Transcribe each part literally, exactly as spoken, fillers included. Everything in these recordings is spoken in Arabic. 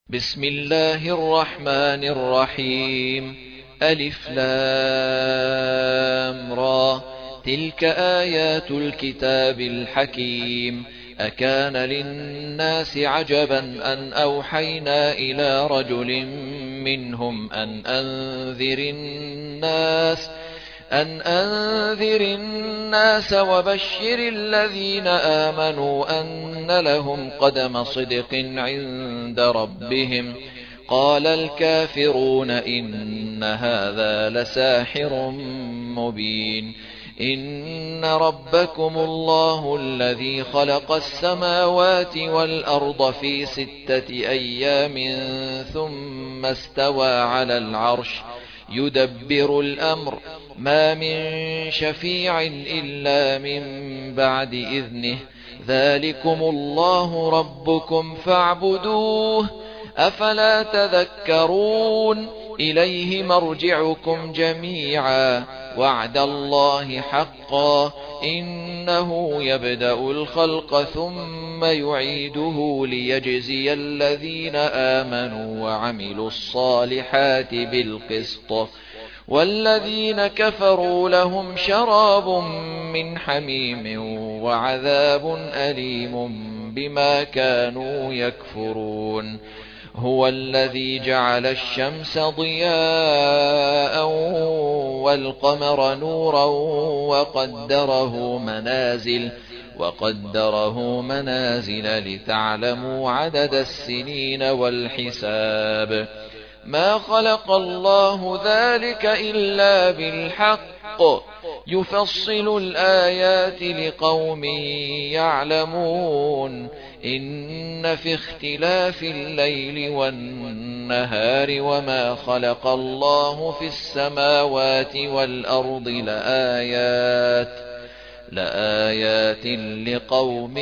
بسم الله الرحمن الرحيم. ألف لام را. تلك آيات الكتاب الحكيم. أكان للناس عجبا أن أوحينا إلى رجل منهم أن أنذر الناس أن أنذر الناس وبشر الذين آمنوا أن لهم قدم صدق عند ربهم. قال الكافرون إن هذا لساحر مبين. إن ربكم الله الذي خلق السماوات والأرض في ستة أيام ثم استوى على العرش يدبر الأمر ما من شفيع إلا من بعد إذنه. ذلكم الله ربكم فاعبدوه أفلا تذكرون. إليه مرجعكم جميعا وعد الله حقا إنه يبدأ الخلق ثم يعيده ليجزي الذين آمنوا وعملوا الصالحات بالقسط والذين كفروا لهم شراب من حميم وعذاب أليم بما كانوا يكفرون. هو الذي جعل الشمس ضياء والقمر نورا وقدره منازل وقدره منازل لتعلموا عدد السنين والحساب. ما خلق الله ذلك إلا بالحق يفصل الآيات لقوم يعلمون. إن في اختلاف الليل والنهار وما خلق الله في السماوات والأرض لآيات لآيات لقوم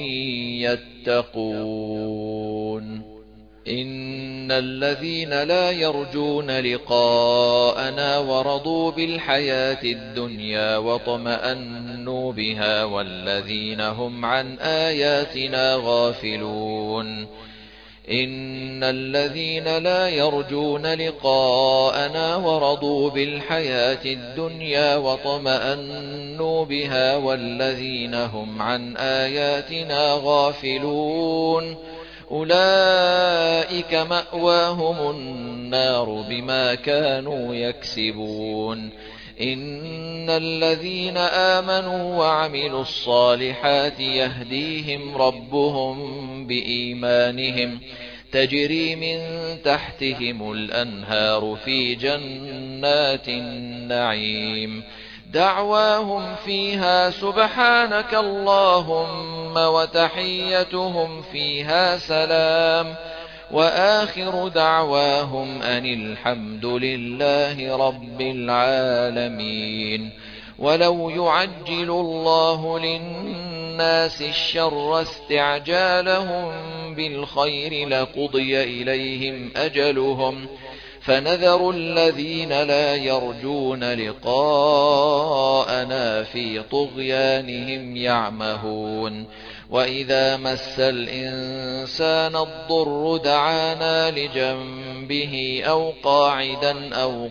يتقون. إن الذين لا يرجون لقاءنا ورضوا بالحياة الدنيا واطمأنوا بها والذين هم عن آياتنا غافلون. إن الذين لا يرجون لقاءنا ورضوا بالحياة الدنيا واطمأنوا بها والذين هم عن آياتنا غافلون أولئك مأواهم النار بما كانوا يكسبون. إن الذين آمنوا وعملوا الصالحات يهديهم ربهم بإيمانهم تجري من تحتهم الأنهار في جنات النعيم. دعواهم فيها سبحانك اللهم وتحيتهم فيها سلام وآخر دعواهم أن الحمد لله رب العالمين. ولو يعجل الله للناس الشر استعجالهم بالخير لقضي إليهم أجلهم فنذر الذين لا يرجون لقاءنا في طغيانهم يعمهون. وإذا مس الإنسان الضر دعانا لجنبه أو قاعدا أو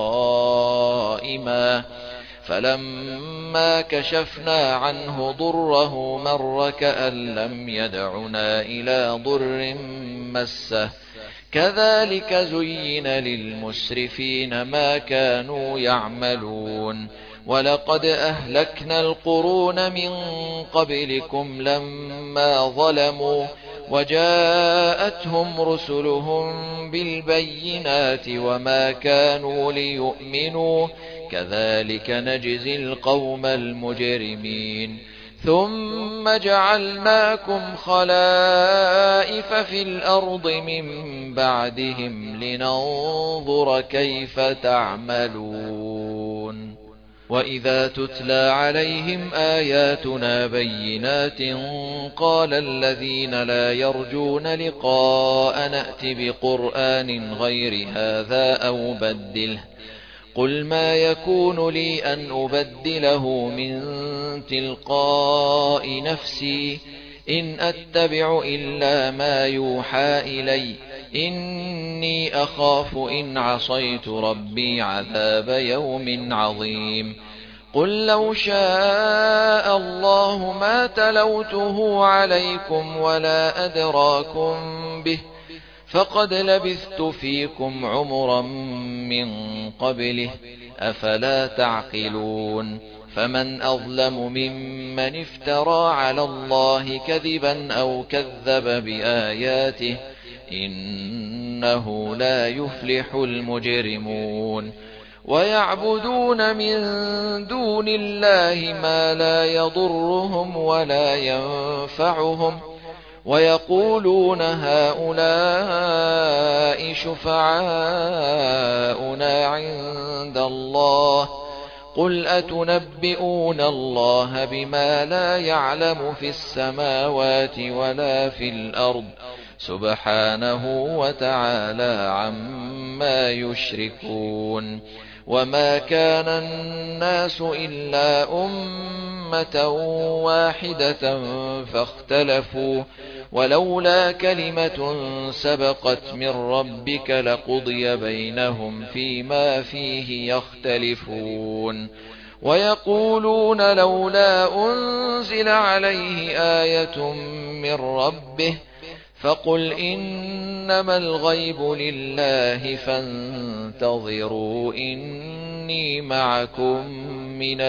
قائما فلما كشفنا عنه ضره مر كأن لم يدعنا إلى ضر مسه. كذلك زين للمسرفين ما كانوا يعملون. ولقد أهلكنا القرون من قبلكم لما ظلموا وجاءتهم رسلهم بالبينات وما كانوا ليؤمنوا كذلك نجزي القوم المجرمين. ثم جعلناكم خلائف في الأرض من بعدهم لننظر كيف تعملون. وإذا تتلى عليهم آياتنا بينات قال الذين لا يرجون لقاء نأت بقرآن غير هذا أو بدله قل ما يكون لي أن أبدله من تلقاء نفسي إن أتبع إلا ما يوحى إلي إني أخاف إن عصيت ربي عذاب يوم عظيم قل لو شاء الله ما تلوته عليكم ولا أدراكم به فقد لبثت فيكم عمرا من قبله أفلا تعقلون فمن أظلم ممن افترى على الله كذبا أو كذب بآياته إنه لا يفلح المجرمون ويعبدون من دون الله ما لا يضرهم ولا ينفعهم ويقولون هؤلاء شفعاؤنا عند الله قل أتنبئون الله بما لا يعلم في السماوات ولا في الأرض سبحانه وتعالى عما يشركون وما كان الناس إلا أمة واحدة فاختلفوا ولولا كلمة سبقت من ربك لقضي بينهم فيما فيه يختلفون ويقولون لولا أنزل عليه آية من ربه فقل إنما الغيب لله فانتظروا إني معكم من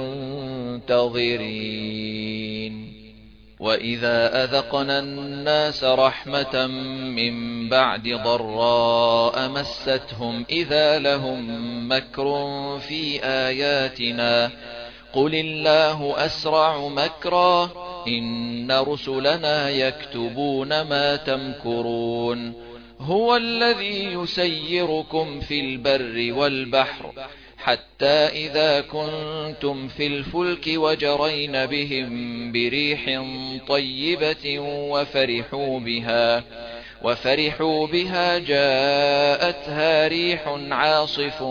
المنتظرين وإذا أذقنا الناس رحمة من بعد ضراء مستهم إذا لهم مكر في آياتنا قل الله أسرع مكرا إن رسلنا يكتبون ما تمكرون هو الذي يسيركم في البر والبحر حتى إذا كنتم في الفلك وجرين بهم بريح طيبة وفرحوا بها وفرحوا بها جاءتها ريح عاصف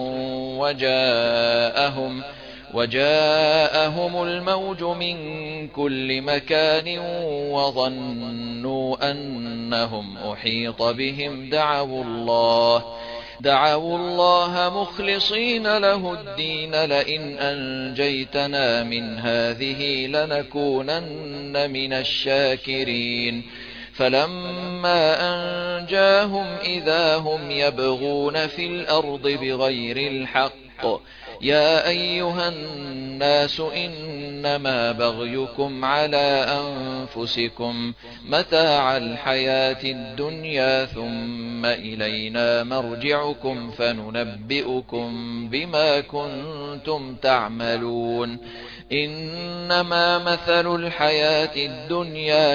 وجاءهم وجاءهم الموج من كل مكان وظنوا أنهم أحيط بهم دعوا الله دعوا الله مخلصين له الدين لئن أنجيتنا من هذه لنكونن من الشاكرين فلما أنجاهم إذا هم يبغون في الأرض بغير الحق يا أيها الناس إنما بغيكم على أنفسكم متاع الحياة الدنيا ثم إلينا مرجعكم فننبئكم بما كنتم تعملون إنما مثل الحياة الدنيا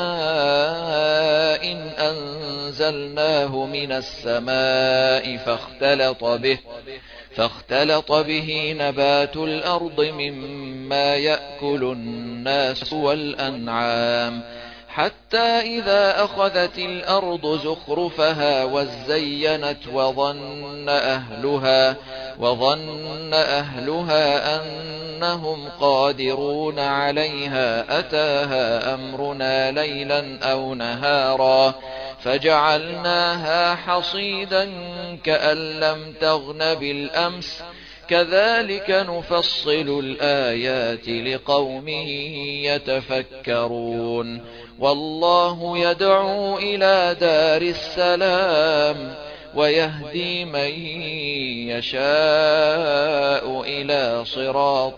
كماء إن أنزلناه من السماء فاختلط به فاختلط به نبات الأرض مما يأكل الناس والأنعام حتى إذا أخذت الأرض زخرفها وزينت وظن أهلها وظن أهلها أنهم قادرون عليها أتاها أمرنا ليلا أو نهارا فجعلناها حصيدا كأن لم تغن بالأمس كذلك نفصل الآيات لقوم يتفكرون والله يدعو إلى دار السلام ويهدي من يشاء إلى صراط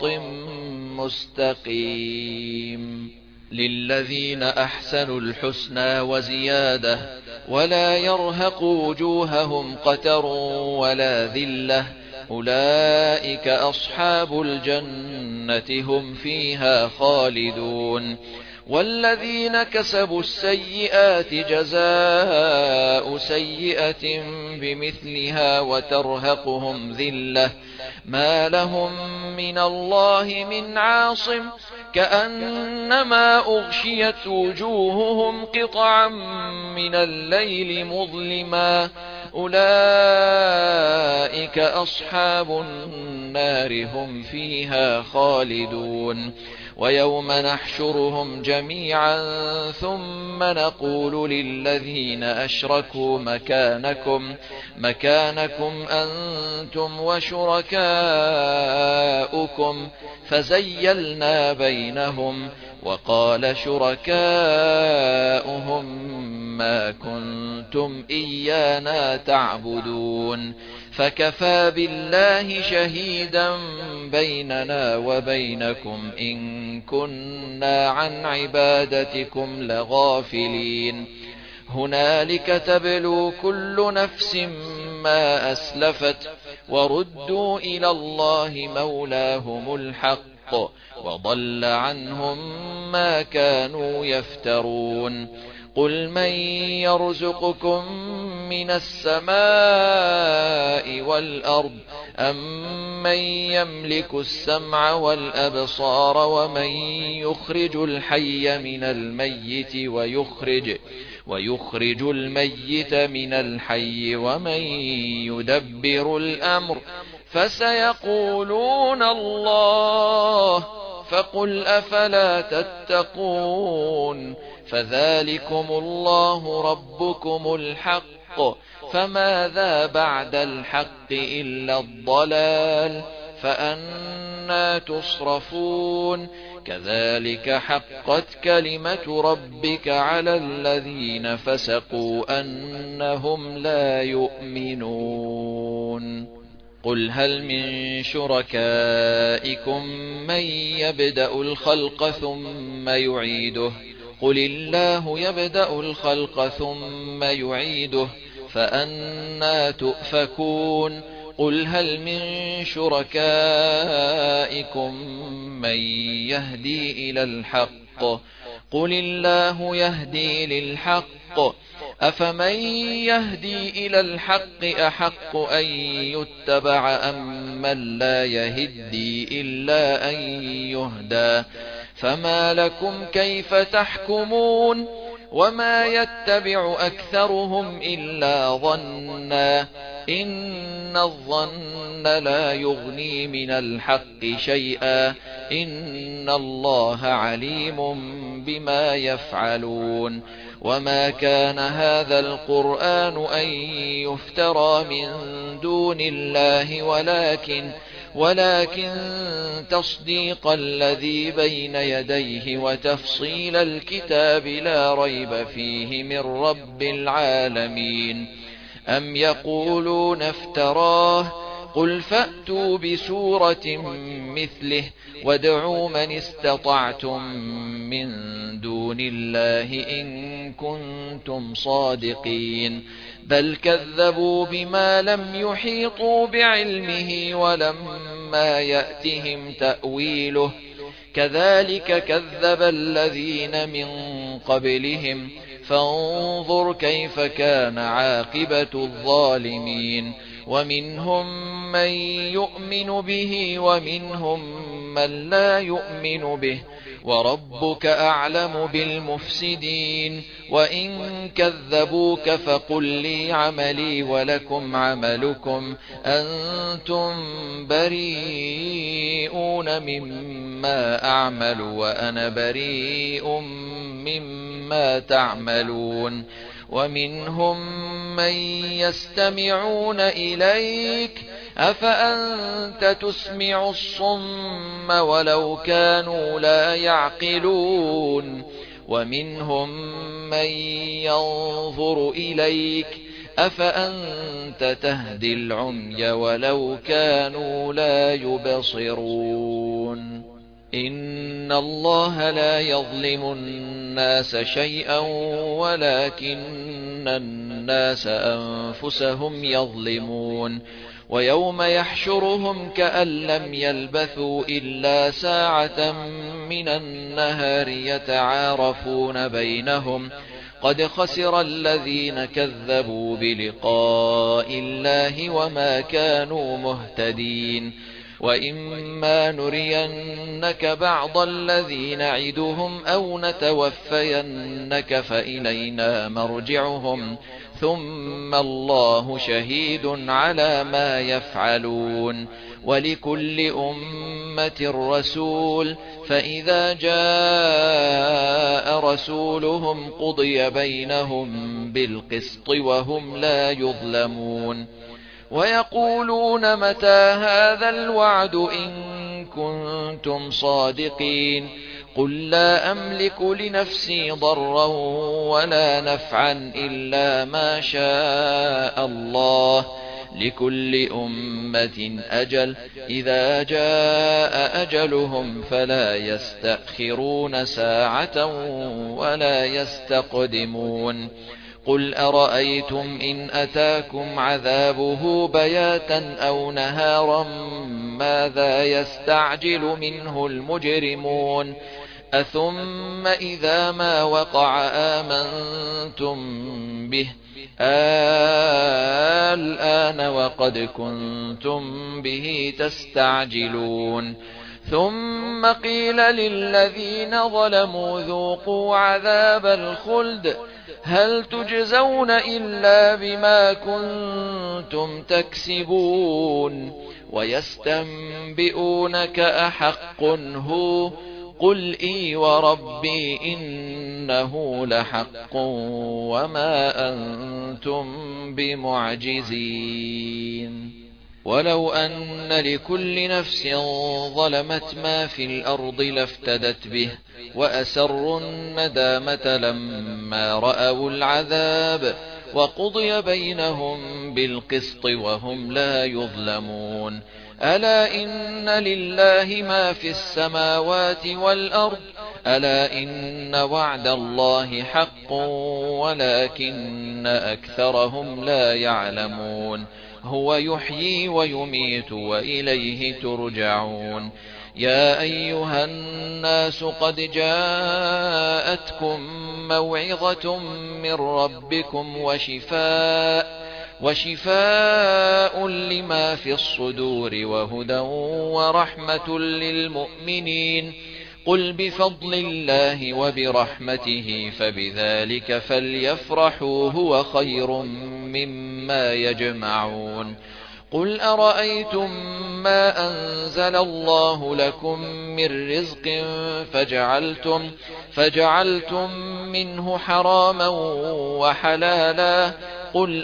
مستقيم للذين أحسنوا الحسنى وزيادة ولا يرهق وجوههم قتر ولا ذلة أولئك أصحاب الجنة هم فيها خالدون والذين كسبوا السيئات جزاء سيئة بمثلها وترهقهم ذلة ما لهم من الله من عاصم كأنما أغشيت وجوههم قطعا من الليل مظلما أولئك أصحاب النار هم فيها خالدون ويوم نحشرهم جميعا ثم نقول للذين أشركوا مكانكم مكانكم أنتم وشركاؤكم فزيلنا بينهم وقال شركاؤهم ما كنتم إيانا تعبدون فكفى بالله شهيدا بيننا وبينكم إن كنا عن عبادتكم لغافلين هنالك تبلو كل نفس ما أسلفت وردوا إلى الله مولاهم الحق وضل عنهم ما كانوا يفترون قل من يرزقكم من السماء والأرض أم من يملك السمع والأبصار ومن يخرج الحي من الميت ويخرج ويخرج الميت من الحي ومن يدبر الأمر فسيقولون الله فقل أفلا تتقون فذلكم الله ربكم الحق فماذا بعد الحق إلا الضلال فأنى تصرفون كذلك حقت كلمة ربك على الذين فسقوا أنهم لا يؤمنون قل هل من شركائكم من يبدأ الخلق ثم يعيده قل الله يبدأ الخلق ثم يعيده فأنى تؤفكون قل هل من شركائكم من يهدي إلى الحق قل الله يهدي للحق أفمن يهدي إلى الحق أحق أن يتبع أم من لا يهدي إلا أن يهدى فما لكم كيف تحكمون وما يتبع أكثرهم إلا ظنا إن الظن لا يغني من الحق شيئا إن الله عليم بما يفعلون وما كان هذا القرآن أن يفترى من دون الله ولكن ولكن تصديق الذي بين يديه وتفصيل الكتاب لا ريب فيه من رب العالمين أم يقولون افتراه قل فأتوا بسورة مثله وادعوا من استطعتم من دون الله إن كنتم صادقين بل كذبوا بما لم يحيطوا بعلمه ولما يأتهم تأويله كذلك كذب الذين من قبلهم فانظر كيف كان عاقبة الظالمين ومنهم من يؤمن به ومنهم من لا يؤمن به وربك أعلم بالمفسدين وإن كذبوك فقل لي عملي ولكم عملكم أنتم بريئون مما أعمل وأنا بريء مما تعملون ومنهم من يستمعون إليك أفأنت تسمع الصم ولو كانوا لا يعقلون ومنهم من ينظر إليك أفأنت تهدي العمي ولو كانوا لا يبصرون إن الله لا يظلم الناس شيئا ولكن الناس أنفسهم يظلمون ويوم يحشرهم كأن لم يلبثوا إلا ساعة من النهار يتعارفون بينهم قد خسر الذين كذبوا بلقاء الله وما كانوا مهتدين وإما نرينك بعض الذي نعدهم أو نتوفينك فإلينا مرجعهم ثم الله شهيد على ما يفعلون ولكل أمة رسول فإذا جاء رسولهم قضي بينهم بالقسط وهم لا يظلمون ويقولون متى هذا الوعد إن كنتم صادقين قل لا أملك لنفسي ضرا ولا نفعا إلا ما شاء الله لكل أمة أجل إذا جاء أجلهم فلا يستأخرون ساعة ولا يستقدمون قل أرأيتم إن أتاكم عذابه بياتا أو نهارا ماذا يستعجل منه المجرمون أثم إذا ما وقع آمنتم به الآن وقد كنتم به تستعجلون ثم قيل للذين ظلموا ذوقوا عذاب الخلد هل تجزون إلا بما كنتم تكسبون ويستنبئونك أحق هو قل إي وربي إنه لحق وما أنتم بمعجزين ولو أن لكل نفس ظلمت ما في الأرض لافتدت به وأسروا الندامة لما رأوا العذاب وقضي بينهم بالقسط وهم لا يظلمون ألا إن لله ما في السماوات والأرض ألا إن وعد الله حق ولكن أكثرهم لا يعلمون هو يحيي ويميت وإليه ترجعون يا أيها الناس قد جاءتكم موعظة من ربكم وشفاء وشفاء لما في الصدور وهدى ورحمة للمؤمنين قل بفضل الله وبرحمته فبذلك فليفرحوا هو خير مما يجمعون قل أرأيتم ما أنزل الله لكم من رزق فجعلتم, فجعلتم منه حراما وحلالا قل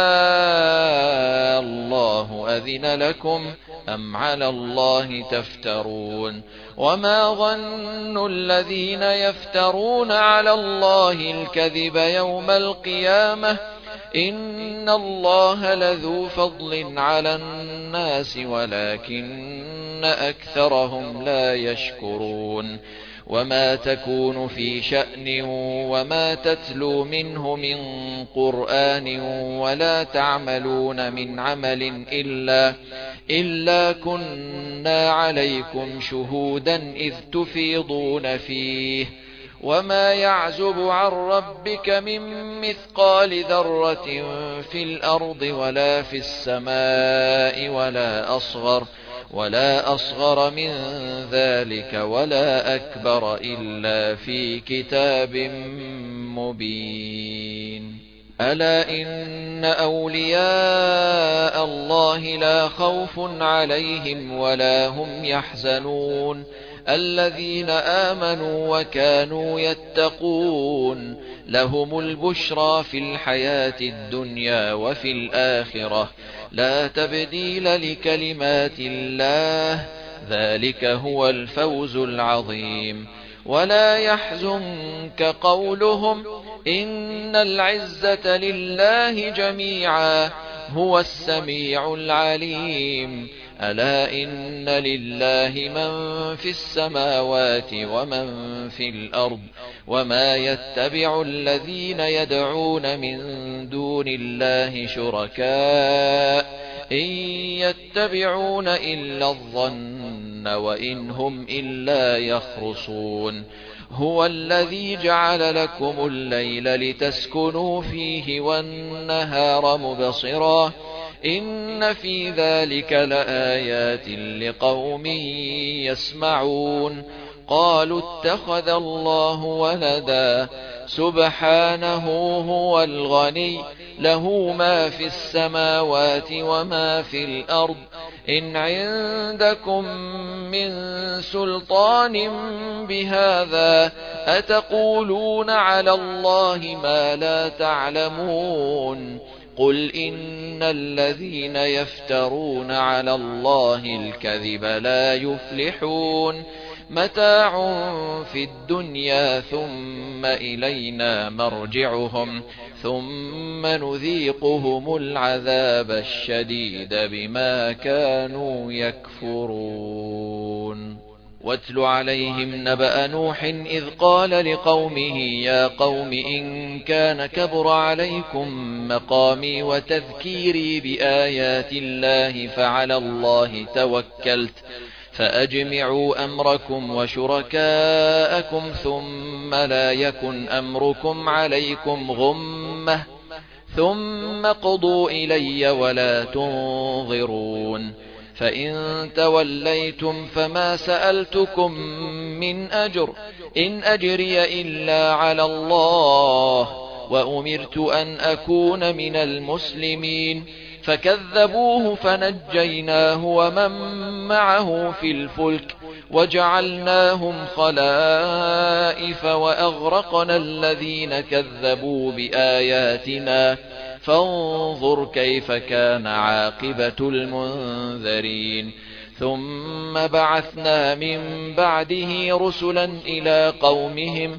آه الله أذن لكم أم على الله تفترون وما ظن الذين يفترون على الله الكذب يوم القيامة إن الله لذو فضل على الناس ولكن أكثرهم لا يشكرون وما تكون في شأن وما تتلو منه من قرآن ولا تعملون من عمل إلا, إلا كنا عليكم شهودا إذ تفيضون فيه وما يعزب عن ربك من مثقال ذرة في الأرض ولا في السماء ولا أصغر ولا أصغر من ذلك ولا أكبر إلا في كتاب مبين ألا إن أولياء الله لا خوف عليهم ولا هم يحزنون الذين آمنوا وكانوا يتقون لهم البشرى في الحياة الدنيا وفي الآخرة لا تبديل لكلمات الله ذلك هو الفوز العظيم ولا يحزنك قولهم إن العزة لله جميعا هو السميع العليم ألا إن لله من في السماوات ومن في الأرض وما يتبع الذين يدعون من دون الله شركاء إن يتبعون إلا الظن وإن هم إلا يخرصون هو الذي جعل لكم الليل لتسكنوا فيه والنهار مبصرا إن في ذلك لآيات لقوم يسمعون. قالوا اتخذ الله ولدا سبحانه هو الغني له ما في السماوات وما في الأرض إن عندكم من سلطان بهذا أتقولون على الله ما لا تعلمون. قل إن الذين يفترون على الله الكذب لا يفلحون متاع في الدنيا ثم إلينا مرجعهم ثم نذيقهم العذاب الشديد بما كانوا يكفرون. واتل عليهم نبأ نوح إذ قال لقومه يا قوم إن كان كبر عليكم مقامي وتذكيري بآيات الله فعلى الله توكلت فأجمعوا أمركم وشركاءكم ثم لا يكن أمركم عليكم غمة ثم قضوا إلي ولا تنظرون. فإن توليتم فما سألتكم من أجر إن أجري إلا على الله وأمرت أن أكون من المسلمين. فكذبوه فنجيناه ومن معه في الفلك وجعلناهم خلائف وأغرقنا الذين كذبوا بآياتنا فانظر كيف كان عاقبة المنذرين. ثم بعثنا من بعده رسلا إلى قومهم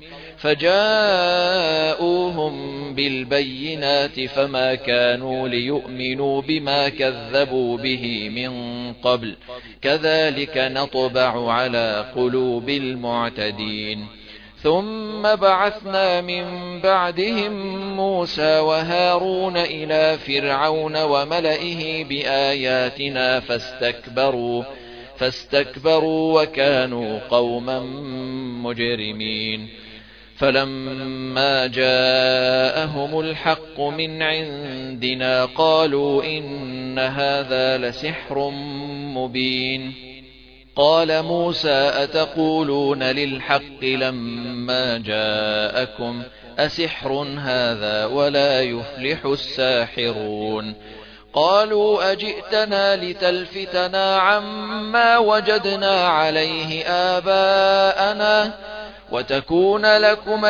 فجاءوهم بالبينات فما كانوا ليؤمنوا بما كذبوا به من قبل كذلك نطبع على قلوب المعتدين. ثم بعثنا من بعدهم موسى وهارون إلى فرعون وملئه بآياتنا فاستكبروا فاستكبروا وكانوا قوما مجرمين. فلما جاءهم الحق من عندنا قالوا إن هذا لسحر مبين. قال موسى أتقولون للحق لما جاءكم أسحر هذا ولا يفلح الساحرون. قالوا أجئتنا لتلفتنا عما وجدنا عليه آباءنا وتكون لكما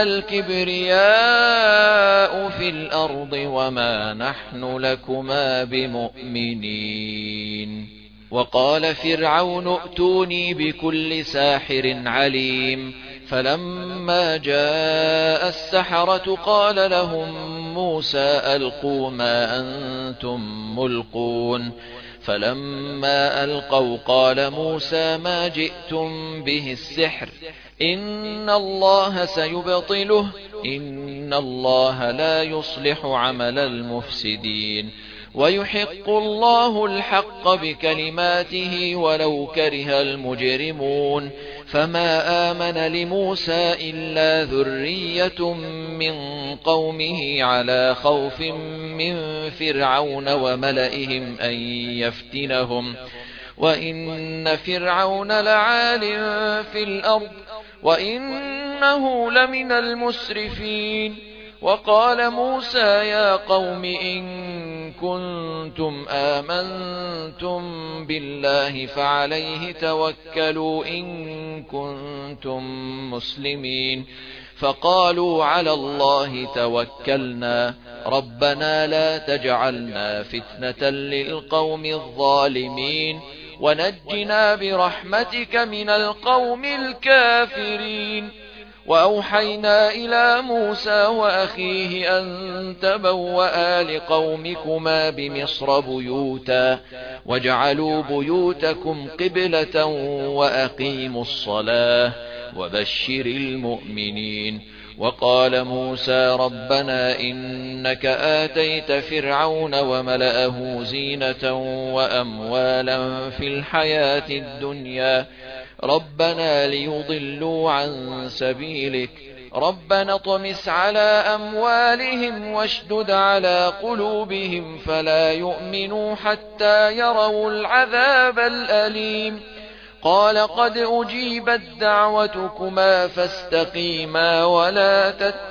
الكبرياء في الأرض وما نحن لكما بمؤمنين. وقال فرعون ائتوني بكل ساحر عليم. فلما جاء السحرة قال لهم موسى ألقوا ما أنتم ملقون. فلما ألقوا قال موسى ما جئتم به السحر إن الله سيبطله إن الله لا يصلح عمل المفسدين ويحق الله الحق بكلماته ولو كره المجرمون. فما آمن لموسى إلا ذرية من قومه على خوف من فرعون وملئهم أن يفتنهم وإن فرعون لعال في الأرض وإنه لمن المسرفين. وقال موسى يا قوم إن كنتم آمنتم بالله فعليه توكلوا إن كنتم مسلمين. فقالوا على الله توكلنا ربنا لا تجعلنا فتنة للقوم الظالمين ونجنا برحمتك من القوم الكافرين. وأوحينا إلى موسى وأخيه أن تبوأ لقومكما بمصر بيوتا واجعلوا بيوتكم قبلة وأقيموا الصلاة وبشر المؤمنين. وقال موسى ربنا إنك آتيت فرعون وملأه زينة وأموالا في الحياة الدنيا ربنا ليضلوا عن سبيلك ربنا اطمس على أموالهم واشدد على قلوبهم فلا يؤمنوا حتى يروا العذاب الأليم قال قد أجيبت دعوتكما فاستقيما ولا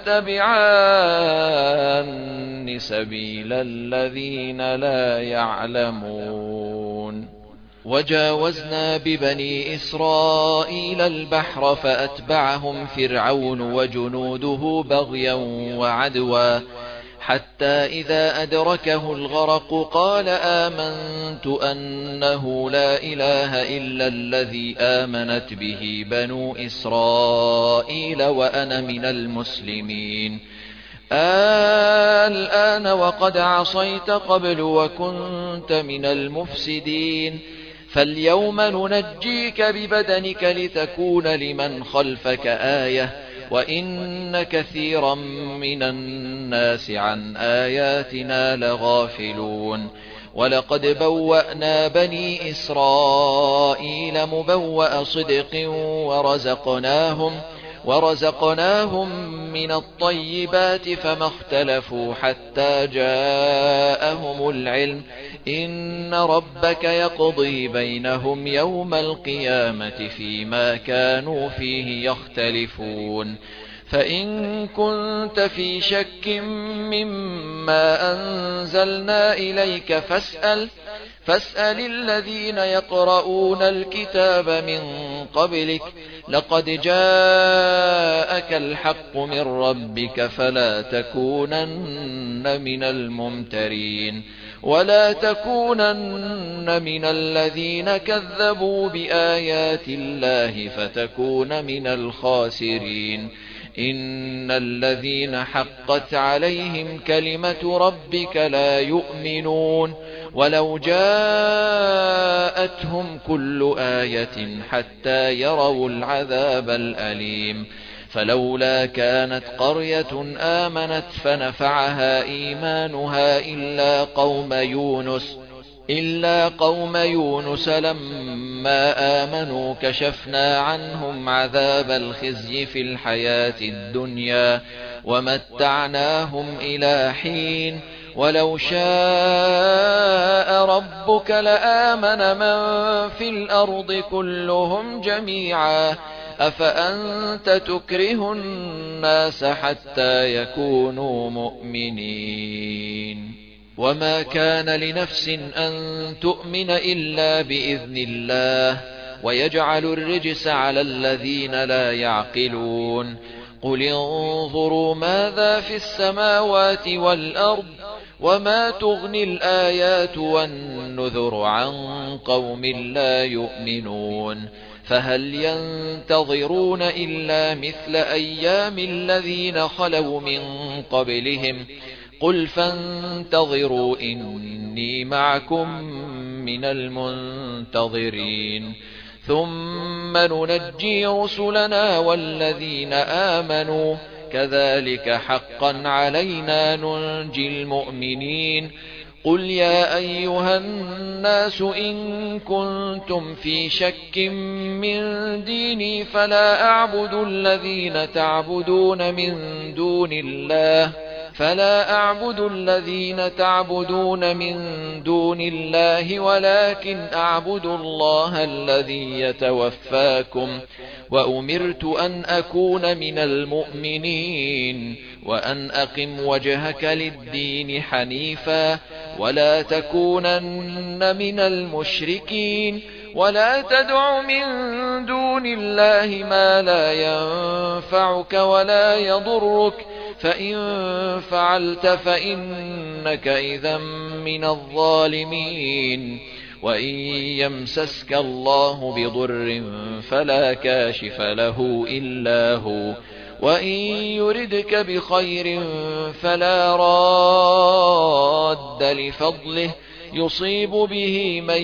تتبعان سبيل الذين لا يعلمون وجاوزنا ببني إسرائيل البحر فأتبعهم فرعون وجنوده بغيا وعدوا حتى إذا أدركه الغرق قال آمنت أنه لا إله إلا الذي آمنت به بنو إسرائيل وأنا من المسلمين الآن وقد عصيت قبل وكنت من المفسدين فاليوم ننجيك ببدنك لتكون لمن خلفك آية وإن كثيرا من الناس عن آياتنا لغافلون ولقد بوأنا بني إسرائيل مبوأ صدق ورزقناهم ورزقناهم من الطيبات فما اختلفوا حتى جاءهم العلم إن ربك يقضي بينهم يوم القيامة فيما كانوا فيه يختلفون فإن كنت في شك مما أنزلنا إليك فاسأل فاسأل الذين يقرؤون الكتاب من قبلك لقد جاءك الحق من ربك فلا تكونن من الممترين ولا تكونن من الذين كذبوا بآيات الله فتكون من الخاسرين إن الذين حقت عليهم كلمة ربك لا يؤمنون ولو جاءتهم كل آية حتى يروا العذاب الأليم فلولا كانت قرية آمنت فنفعها إيمانها إلا قوم يونس إلا قوم يونس لما آمنوا كشفنا عنهم عذاب الخزي في الحياة الدنيا ومتعناهم إلى حين ولو شاء ربك لآمن من في الأرض كلهم جميعا أفأنت تكره الناس حتى يكونوا مؤمنين وما كان لنفس أن تؤمن إلا بإذن الله ويجعل الرجس على الذين لا يعقلون قل انظروا ماذا في السماوات والأرض وما تغني الآيات والنذر عن قوم لا يؤمنون فهل ينتظرون إلا مثل أيام الذين خلوا من قبلهم قل فانتظروا إني معكم من المنتظرين ثم ننجي رسلنا والذين آمنوا كذلك حقا علينا ننجي المؤمنين قل يا أيها الناس إن كنتم في شك من ديني فلا أعبد الذين تعبدون من دون الله فلا أعبد الذين تعبدون من دون الله ولكن أعبد الله الذي يتوفاكم وأمرت أن أكون من المؤمنين وأن أقم وجهك للدين حنيفا ولا تكونن من المشركين ولا تدع من دون الله ما لا ينفعك ولا يضرك فإن فعلت فإنك إذا من الظالمين وإن يمسسك الله بضر فلا كاشف له إلا هو وإن يردك بخير فلا راد لفضله يصيب به من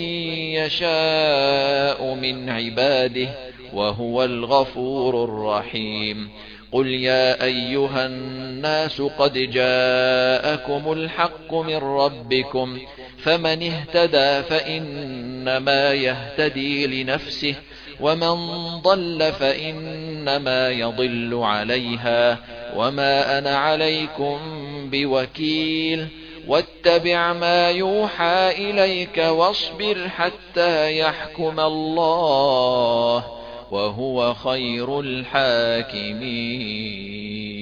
يشاء من عباده وهو الغفور الرحيم قل يا أيها الناس قد جاءكم الحق من ربكم فمن اهتدى فإن فإنما يهتدي لنفسه ومن ضل فإنما يضل عليها وما أنا عليكم بوكيل واتبع ما يوحى إليك واصبر حتى يحكم الله وهو خير الحاكمين.